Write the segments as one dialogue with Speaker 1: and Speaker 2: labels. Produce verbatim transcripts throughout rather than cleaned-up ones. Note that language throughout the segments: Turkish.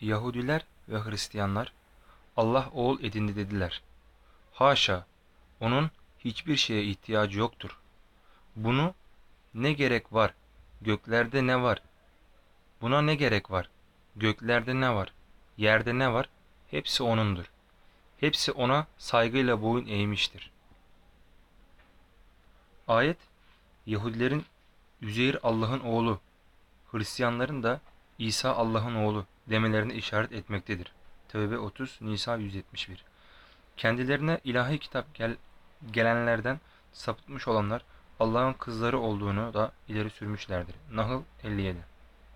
Speaker 1: Yahudiler ve Hristiyanlar Allah oğul edindi dediler. Haşa, onun hiçbir şeye ihtiyacı yoktur. Bunu ne gerek var? Göklerde ne var? Buna ne gerek var? Göklerde ne var? Yerde ne var? Hepsi O'nundur. Hepsi O'na saygıyla boyun eğmiştir. Ayet, Yahudilerin Üzeyr Allah'ın oğlu, Hristiyanların da İsa Allah'ın oğlu demelerine işaret etmektedir. Tevbe otuz, Nisa yüz yetmiş bir. Kendilerine ilahi kitap gel gelenlerden sapıtmış olanlar Allah'ın kızları olduğunu da ileri sürmüşlerdir. Nahl elli yedi.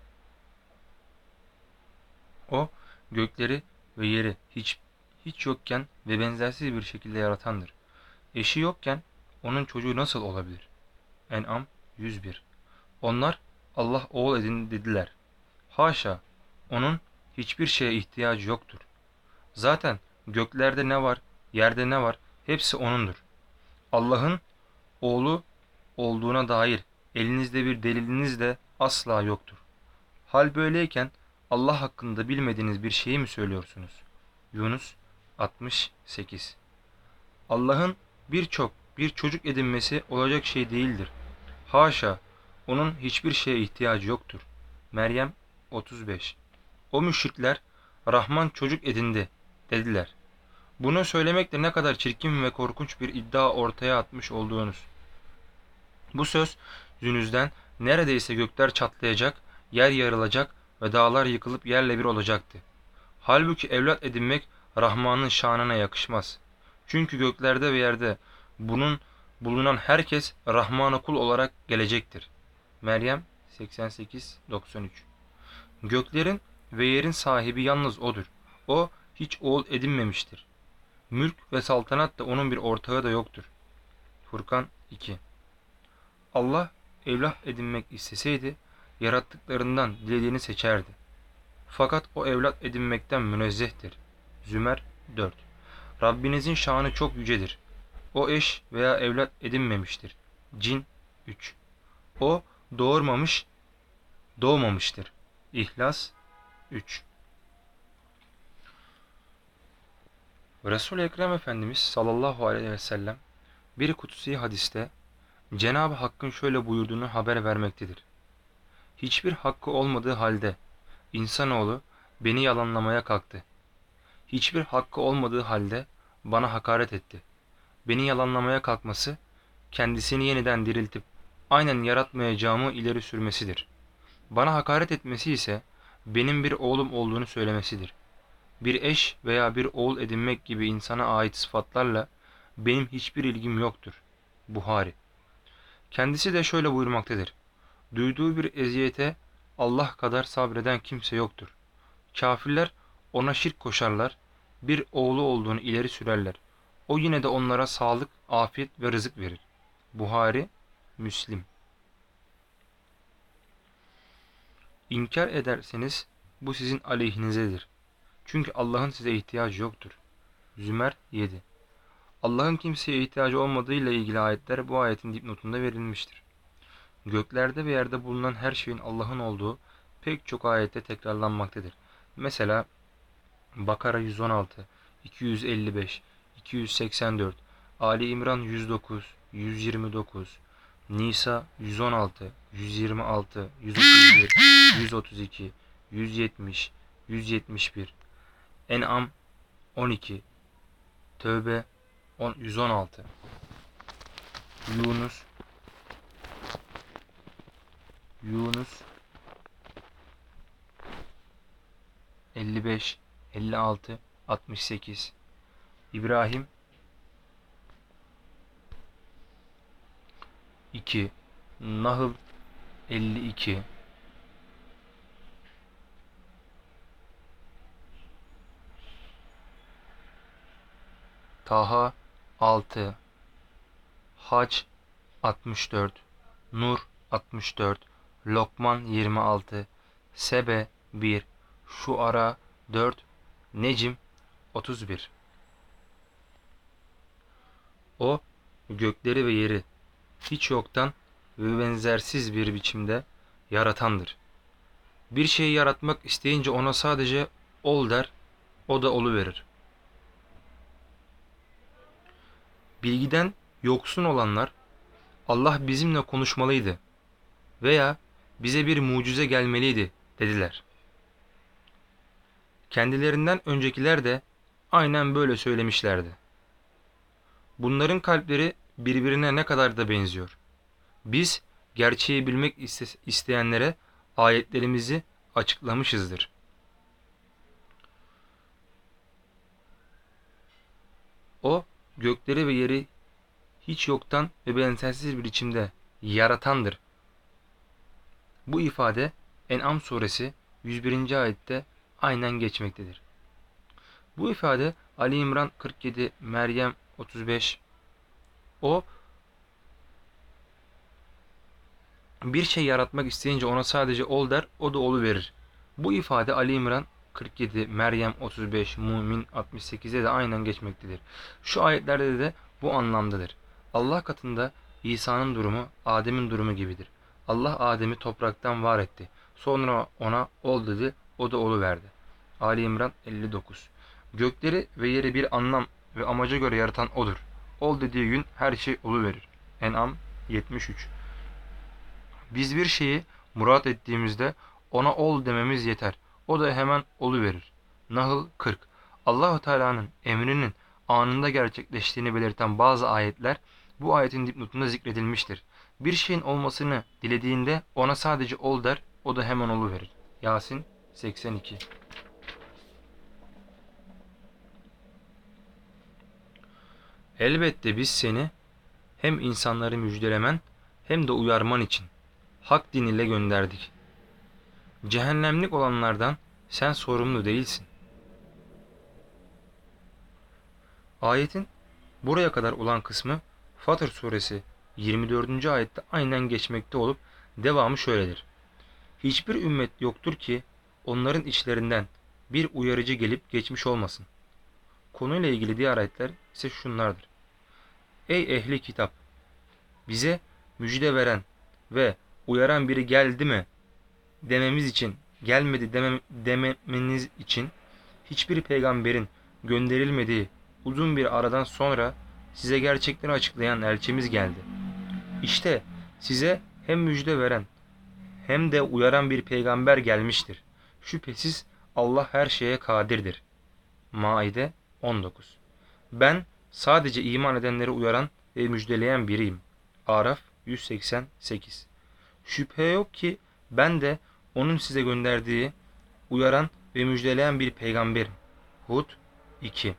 Speaker 1: O gökleri ve yeri hiç hiç yokken ve benzersiz bir şekilde yaratandır. Eşi yokken onun çocuğu nasıl olabilir? En'am yüz bir. Onlar Allah oğul edin dediler. Haşa, onun hiçbir şeye ihtiyacı yoktur. Zaten göklerde ne var, yerde ne var, hepsi O'nundur. Allah'ın oğlu olduğuna dair elinizde bir deliliniz de asla yoktur. Hal böyleyken Allah hakkında bilmediğiniz bir şeyi mi söylüyorsunuz? Yunus altmış sekiz. Allah'ın birçok bir çocuk edinmesi olacak şey değildir. Haşa, onun hiçbir şeye ihtiyacı yoktur. Meryem otuz beş. O müşrikler Rahman çocuk edindi dediler. Bunu söylemekle ne kadar çirkin ve korkunç bir iddia ortaya atmış olduğunuz. Bu söz yüzünüzden neredeyse gökler çatlayacak, yer yarılacak ve dağlar yıkılıp yerle bir olacaktı. Halbuki evlat edinmek Rahman'ın şanına yakışmaz. Çünkü göklerde ve yerde bunun bulunan herkes Rahman'a kul olarak gelecektir. Meryem seksen sekiz doksan üç. Göklerin ve yerin sahibi yalnız O'dur. O hiç oğul edinmemiştir. Mülk ve saltanat da onun bir ortağı da yoktur. Furkan iki. Allah evlat edinmek isteseydi yarattıklarından dilediğini seçerdi. Fakat o evlat edinmekten münezzehtir. Zümer dört. Rabbinizin şanı çok yücedir. O eş veya evlat edinmemiştir. Cin üç. O doğurmamış, doğmamıştır. İhlas üç. Resul-i Ekrem Efendimiz sallallahu aleyhi ve sellem bir kutsi hadiste Cenab-ı Hakk'ın şöyle buyurduğunu haber vermektedir. Hiçbir hakkı olmadığı halde insanoğlu beni yalanlamaya kalktı. Hiçbir hakkı olmadığı halde bana hakaret etti. Beni yalanlamaya kalkması, kendisini yeniden diriltip aynen yaratmayacağımı ileri sürmesidir. Bana hakaret etmesi ise benim bir oğlum olduğunu söylemesidir. Bir eş veya bir oğul edinmek gibi insana ait sıfatlarla benim hiçbir ilgim yoktur. Buhari. Kendisi de şöyle buyurmaktadır. Duyduğu bir eziyete Allah kadar sabreden kimse yoktur. Kafirler ona şirk koşarlar, bir oğlu olduğunu ileri sürerler. O yine de onlara sağlık, afiyet ve rızık verir. Buhari, Müslim. İnkar ederseniz bu sizin aleyhinizedir. Çünkü Allah'ın size ihtiyacı yoktur. Zümer yedi. Allah'ın kimseye ihtiyacı olmadığıyla ilgili ayetler bu ayetin dipnotunda verilmiştir. Göklerde ve yerde bulunan her şeyin Allah'ın olduğu pek çok ayette tekrarlanmaktadır. Mesela Bakara yüz on altı, iki yüz elli beş, iki yüz seksen dört, Ali İmran yüz dokuz, yüz yirmi dokuz, Nisa yüz on altı, yüz yirmi altı, yüz otuz bir, yüz otuz iki, yüz yetmiş, yüz yetmiş bir, En'am on iki, Tövbe yüz on altı, Yunus Yunus elli beş, elli altı, altmış sekiz, İbrahim iki, Nahl elli iki, Taha altı, Hac altmış dört, Nur altmış dört, Lokman yirmi altı, Sebe bir, Şuara dört, Necm otuz bir. O gökleri ve yeri hiç yoktan ve benzersiz bir biçimde yaratandır. Bir şeyi yaratmak isteyince ona sadece ol der, o da oluverir. Bilgiden yoksun olanlar Allah bizimle konuşmalıydı veya bize bir mucize gelmeliydi dediler. Kendilerinden öncekiler de aynen böyle söylemişlerdi. Bunların kalpleri birbirine ne kadar da benziyor. Biz gerçeği bilmek iste- isteyenlere ayetlerimizi açıklamışızdır. O gökleri ve yeri hiç yoktan ve benzersiz bir biçimde yaratandır. Bu ifade En'am suresi yüz birinci ayette aynen geçmektedir. Bu ifade Ali İmran kırk yedi, Meryem otuz beş. O bir şey yaratmak isteyince ona sadece ol der, o da oluverir. Bu ifade Ali İmran kırk yedi, Meryem otuz beş, Mümin altmış sekizde de aynen geçmektedir. Şu ayetlerde de bu anlamdadır. Allah katında İsa'nın durumu Adem'in durumu gibidir. Allah Adem'i topraktan var etti. Sonra ona ol dedi, o da oluverdi. Ali İmran elli dokuz. Gökleri ve yeri bir anlam ve amaca göre yaratan odur. Ol dediği gün her şey oluverir. En'am yetmiş üç. Biz bir şeyi murat ettiğimizde ona ol dememiz yeter. O da hemen oluverir. Nahl kırk. Allahu Teala'nın emrinin anında gerçekleştiğini belirten bazı ayetler bu ayetin dipnotunda zikredilmiştir. Bir şeyin olmasını dilediğinde ona sadece ol der, o da hemen oluverir. Yasin seksen iki. Elbette biz seni hem insanları müjdelemen hem de uyarman için hak din ile gönderdik. Cehennemlik olanlardan sen sorumlu değilsin. Ayetin buraya kadar olan kısmı Fatır suresi yirmi dördüncü ayette aynen geçmekte olup devamı şöyledir. Hiçbir ümmet yoktur ki onların içlerinden bir uyarıcı gelip geçmiş olmasın. Konuyla ilgili diğer ayetler ise şunlardır. Ey ehli kitap! Bize müjde veren ve uyaran biri geldi mi dememiz için, gelmedi demem, dememeniz için hiçbir peygamberin gönderilmediği uzun bir aradan sonra size gerçekleri açıklayan elçimiz geldi. İşte size hem müjde veren hem de uyaran bir peygamber gelmiştir. Şüphesiz Allah her şeye kadirdir. Maide on dokuz. Ben sadece iman edenleri uyaran ve müjdeleyen biriyim. Araf yüz seksen sekiz. Şüphe yok ki ben de onun size gönderdiği, uyaran ve müjdeleyen bir peygamberim. Hud iki.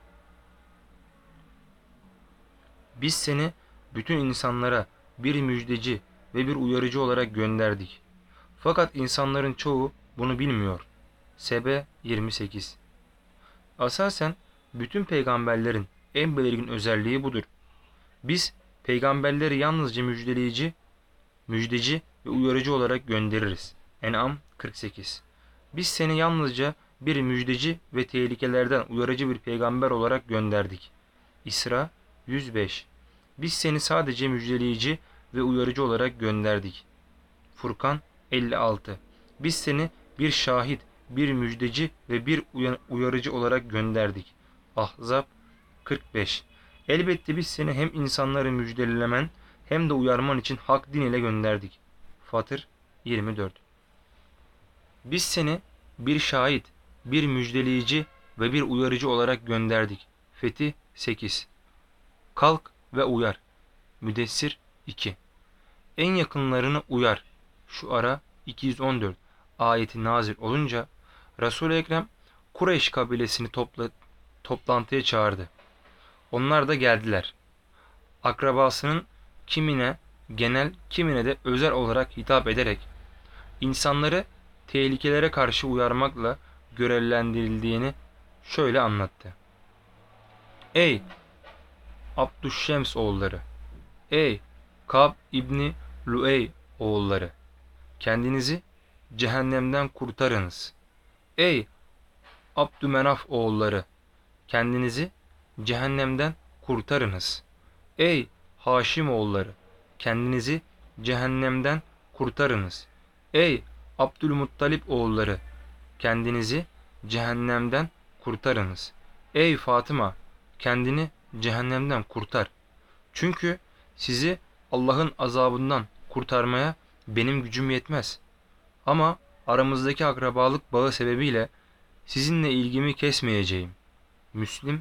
Speaker 1: Biz seni bütün insanlara bir müjdeci ve bir uyarıcı olarak gönderdik. Fakat insanların çoğu bunu bilmiyor. Sebe yirmi sekiz. Asasen bütün peygamberlerin en belirgin özelliği budur. Biz peygamberleri yalnızca müjdeleyici, müjdeci ve uyarıcı olarak göndeririz. En'am kırk sekiz. Biz seni yalnızca bir müjdeci ve tehlikelerden uyarıcı bir peygamber olarak gönderdik. İsra yüz beş. Biz seni sadece müjdeleyici ve uyarıcı olarak gönderdik. Furkan elli altı. Biz seni bir şahit, bir müjdeci ve bir uyarıcı olarak gönderdik. Ahzab kırk beş. Elbette biz seni hem insanları müjdelemen hem de uyarman için hak din ile gönderdik. Fatır yirmi dört. Biz seni bir şahit, bir müjdeleyici ve bir uyarıcı olarak gönderdik. Fetih sekiz. Kalk ve uyar. Müddessir iki. En yakınlarını uyar. Şu ara iki yüz on dört ayeti nazil olunca Resul-i Ekrem Kureyş kabilesini topla, toplantıya çağırdı. Onlar da geldiler. Akrabasının kimine genel, kimine de özel olarak hitap ederek insanları tehlikelere karşı uyarmakla görevlendirildiğini şöyle anlattı. Ey Abdüşşems oğulları! Ey Kab İbni Luey oğulları! Kendinizi cehennemden kurtarınız. Ey Abdümenaf oğulları! Kendinizi cehennemden kurtarınız. Ey Haşim oğulları! Kendinizi cehennemden kurtarınız. Ey Abdülmuttalip oğulları! Kendinizi cehennemden kurtarınız. Ey Fatıma, kendini cehennemden kurtar. Çünkü sizi Allah'ın azabından kurtarmaya benim gücüm yetmez. Ama aramızdaki akrabalık bağı sebebiyle sizinle ilgimi kesmeyeceğim. Müslim.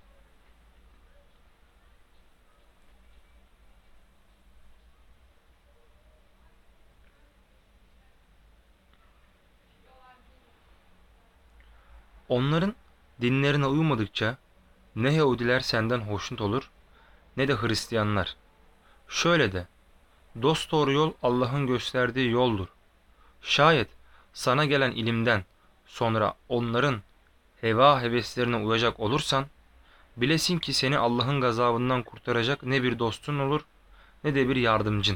Speaker 1: Onların dinlerine uymadıkça ne Yahudiler senden hoşnut olur ne de Hristiyanlar. Şöyle de, dosdoğru yol Allah'ın gösterdiği yoldur. Şayet sana gelen ilimden sonra onların heva heveslerine uyacak olursan, bilesin ki seni Allah'ın gazabından kurtaracak ne bir dostun olur ne de bir yardımcın.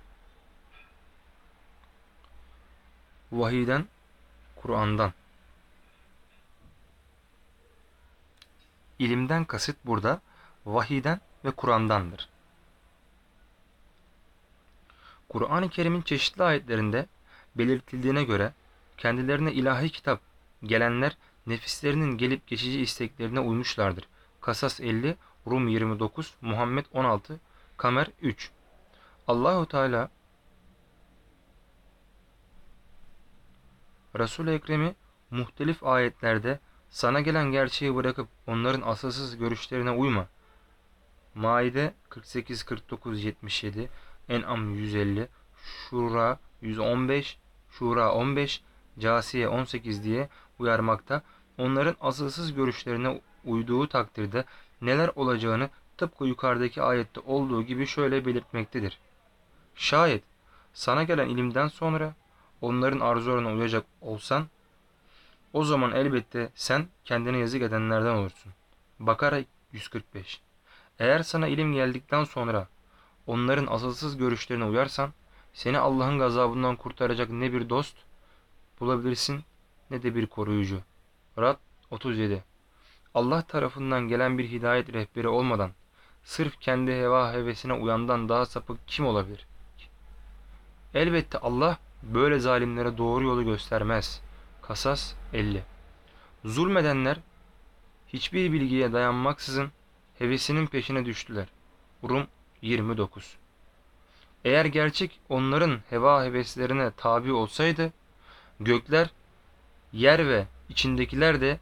Speaker 1: Vahiyden, Kur'an'dan. İlimden kasıt burada vahiyden ve Kur'an'dandır. Kur'an-ı Kerim'in çeşitli ayetlerinde belirtildiğine göre kendilerine ilahi kitap gelenler nefislerinin gelip geçici isteklerine uymuşlardır. Kasas elli, Rum yirmi dokuz, Muhammed on altı, Kamer üç. Allahu Teala Resul-i Ekrem'i muhtelif ayetlerde sana gelen gerçeği bırakıp onların asılsız görüşlerine uyma. Maide kırk sekiz, kırk dokuz, yetmiş yedi, En'am yüz elli, Şura yüz on beş, Şura on beş, Câsiye on sekiz diye uyarmakta, onların asılsız görüşlerine uyduğu takdirde neler olacağını tıpkı yukarıdaki ayette olduğu gibi şöyle belirtmektedir. Şayet sana gelen ilimden sonra onların arzularına uyacak olsan, o zaman elbette sen kendine yazık edenlerden olursun. Bakara yüz kırk beş. Eğer sana ilim geldikten sonra onların asılsız görüşlerine uyarsan, seni Allah'ın gazabından kurtaracak ne bir dost bulabilirsin ne de bir koruyucu. Rad otuz yedi. Allah tarafından gelen bir hidayet rehberi olmadan, sırf kendi heva hevesine uyandan daha sapık kim olabilir? Elbette Allah böyle zalimlere doğru yolu göstermez. Kasas elli. Zulmedenler hiçbir bilgiye dayanmaksızın hevesinin peşine düştüler. Rum yirmi dokuz. Eğer gerçek onların heva heveslerine tabi olsaydı, gökler, yer ve içindekiler de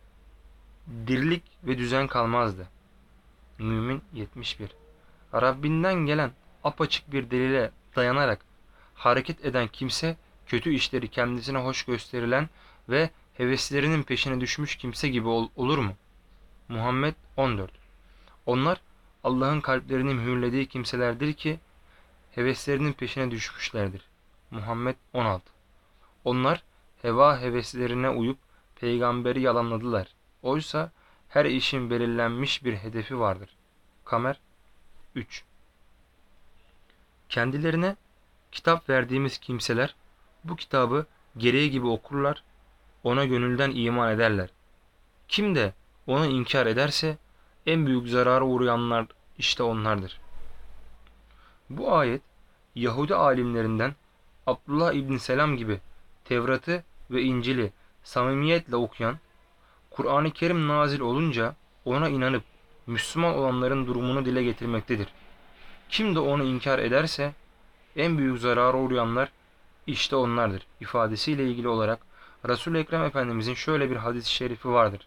Speaker 1: dirlik ve düzen kalmazdı. Mümin yetmiş bir. Rabbinden gelen apaçık bir delile dayanarak hareket eden kimse, kötü işleri kendisine hoş gösterilen ve heveslerinin peşine düşmüş kimse gibi ol olur mu? Muhammed on dört. Onlar Allah'ın kalplerini mühürlediği kimselerdir ki heveslerinin peşine düşmüşlerdir. Muhammed on altı. Onlar heva heveslerine uyup peygamberi yalanladılar. Oysa her işin belirlenmiş bir hedefi vardır. Kamer üç. Kendilerine kitap verdiğimiz kimseler bu kitabı gereği gibi okurlar, ona gönülden iman ederler. Kim de onu inkar ederse en büyük zarara uğrayanlar işte onlardır. Bu ayet Yahudi alimlerinden Abdullah İbn Selam gibi Tevrat'ı ve İncil'i samimiyetle okuyan, Kur'an-ı Kerim nazil olunca ona inanıp Müslüman olanların durumunu dile getirmektedir. Kim de onu inkar ederse en büyük zarara uğrayanlar işte onlardır ifadesiyle ilgili olarak Resul-i Ekrem Efendimizin şöyle bir hadis-i şerifi vardır.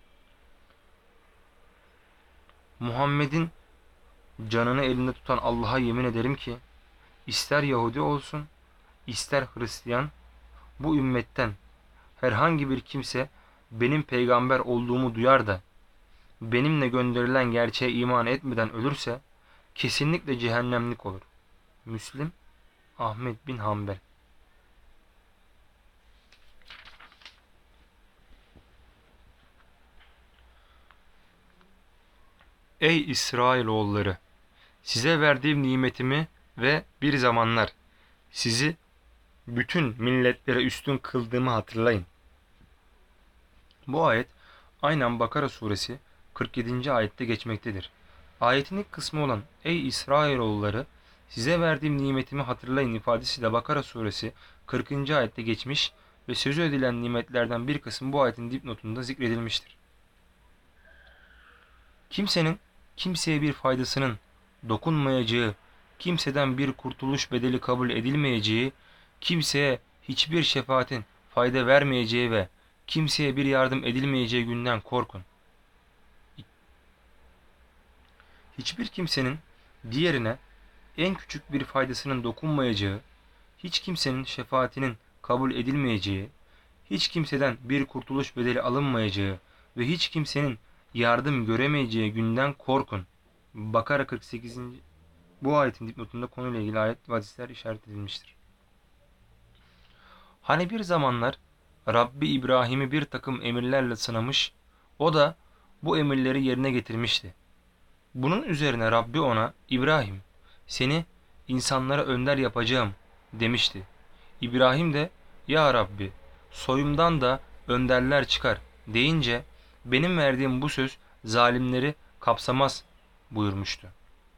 Speaker 1: Muhammed'in canını elinde tutan Allah'a yemin ederim ki ister Yahudi olsun ister Hristiyan, bu ümmetten herhangi bir kimse benim peygamber olduğumu duyar da benimle gönderilen gerçeğe iman etmeden ölürse kesinlikle cehennemlik olur. Müslim, Ahmet bin Hanbel. Ey İsrailoğulları! Size verdiğim nimetimi ve bir zamanlar sizi bütün milletlere üstün kıldığımı hatırlayın. Bu ayet aynen Bakara suresi kırk yedinci ayette geçmektedir. Ayetin ilk kısmı olan Ey İsrailoğulları size verdiğim nimetimi hatırlayın ifadesi de Bakara suresi kırkıncı ayette geçmiş ve sözü edilen nimetlerden bir kısmı bu ayetin dipnotunda zikredilmiştir. Kimsenin kimseye bir faydasının dokunmayacağı, kimseden bir kurtuluş bedeli kabul edilmeyeceği, kimseye hiçbir şefaatin fayda vermeyeceği ve kimseye bir yardım edilmeyeceği günden korkun. Hiçbir kimsenin diğerine en küçük bir faydasının dokunmayacağı, hiç kimsenin şefaatinin kabul edilmeyeceği, hiç kimseden bir kurtuluş bedeli alınmayacağı ve hiç kimsenin yardım göremeyeceği günden korkun. Bakara kırk sekizinci bu ayetin dipnotunda konuyla ilgili ayet ve hadisler işaret edilmiştir. Hani bir zamanlar Rabbi İbrahim'i bir takım emirlerle sınamış, o da bu emirleri yerine getirmişti. Bunun üzerine Rabbi ona, İbrahim, seni insanlara önder yapacağım demişti. İbrahim de, ya Rabbi, soyumdan da önderler çıkar deyince, benim verdiğim bu söz zalimleri kapsamaz buyurmuştu.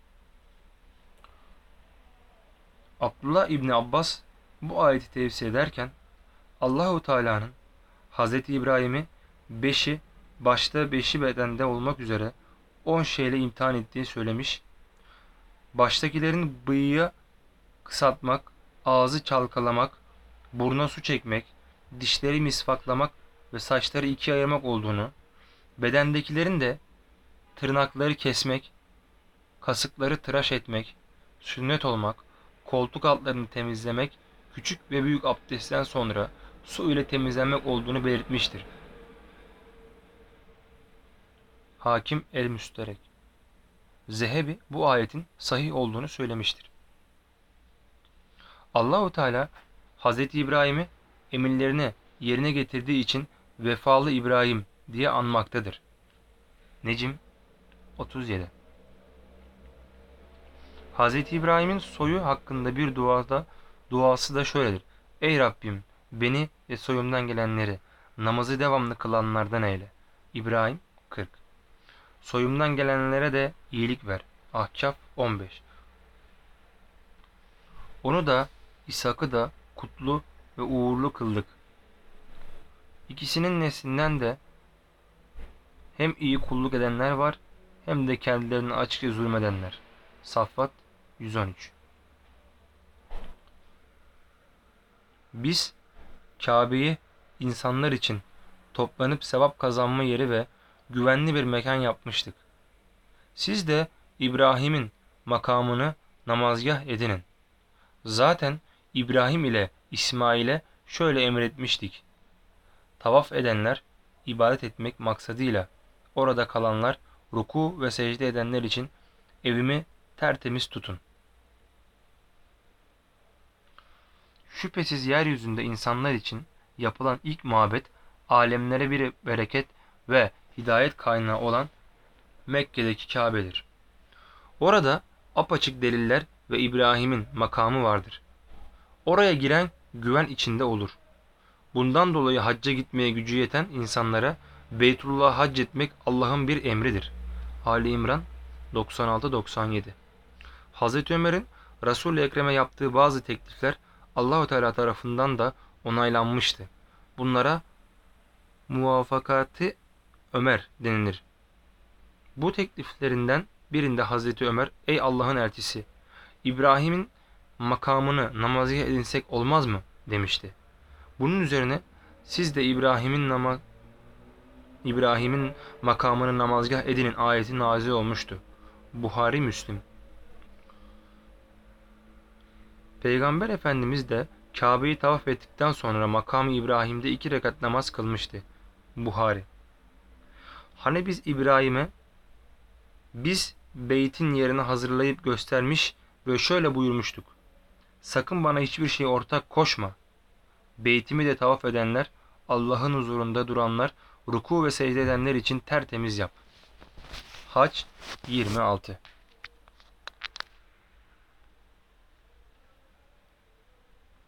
Speaker 1: Abdullah İbni Abbas bu ayeti tefsir ederken, Allahu Teala'nın Hazreti İbrahim'i beşi, başta beşi bedende olmak üzere on şeyle imtihan ettiğini söylemiş. Baştakilerin bıyığı kısaltmak, ağzı çalkalamak, buruna su çekmek, dişleri misvaklamak ve saçları ikiye ayırmak olduğunu, bedendekilerin de tırnakları kesmek, kasıkları tıraş etmek, sünnet olmak, koltuk altlarını temizlemek, küçük ve büyük abdestten sonra su ile temizlenmek olduğunu belirtmiştir. Hakim el-Müsterek Zehebi bu ayetin sahih olduğunu söylemiştir. Allahu Teala Hazreti İbrahim'i emirlerini yerine getirdiği için vefalı İbrahim diye anmaktadır. Necim otuz yedi. Hazreti İbrahim'in soyu hakkında bir duada duası da şöyledir. Ey Rabbim, beni ve soyumdan gelenleri namazı devamlı kılanlardan eyle. İbrahim kırk. Soyumdan gelenlere de iyilik ver. Ahkaf on beş. Onu da İshak'ı da kutlu ve uğurlu kıldık. İkisinin neslinden de hem iyi kulluk edenler var hem de kendilerine açıkça zulmedenler. Saffat yüz on üç. Biz Kabe'yi insanlar için toplanıp sevap kazanma yeri ve güvenli bir mekan yapmıştık. Siz de İbrahim'in makamını namazgah edinin. Zaten İbrahim ile İsmail'e şöyle emretmiştik. Tavaf edenler, ibadet etmek maksadıyla orada kalanlar, ruku ve secde edenler için evimi tertemiz tutun. Şüphesiz yeryüzünde insanlar için yapılan ilk mabet, alemlere bir bereket ve hidayet kaynağı olan Mekke'deki Kabe'dir. Orada apaçık deliller ve İbrahim'in makamı vardır. Oraya giren güven içinde olur. Bundan dolayı hacca gitmeye gücü yeten insanlara Beytullah'a hac etmek Allah'ın bir emridir. Ali İmran doksan altı doksan yedi. Hazreti Ömer'in Resul-i Ekrem'e yaptığı bazı teklifler Allahu Teala tarafından da onaylanmıştı. Bunlara muvafakati Ömer denilir. Bu tekliflerinden birinde Hazreti Ömer, ey Allah'ın elçisi, İbrahim'in makamını namazgah edinsek olmaz mı demişti. Bunun üzerine siz de İbrahim'in nama İbrahim'in makamını namazgah edinin ayeti nazil olmuştu. Buhari Müslim. Peygamber Efendimiz de Kabe'yi tavaf ettikten sonra makam-ı İbrahim'de iki rekat namaz kılmıştı. Buhari. Hani biz İbrahim'e biz beytin yerini hazırlayıp göstermiş ve şöyle buyurmuştuk. Sakın bana hiçbir şey ortak koşma. Beytimi de tavaf edenler, Allah'ın huzurunda duranlar, ruku ve secde edenler için tertemiz yap. Hac yirmi altı.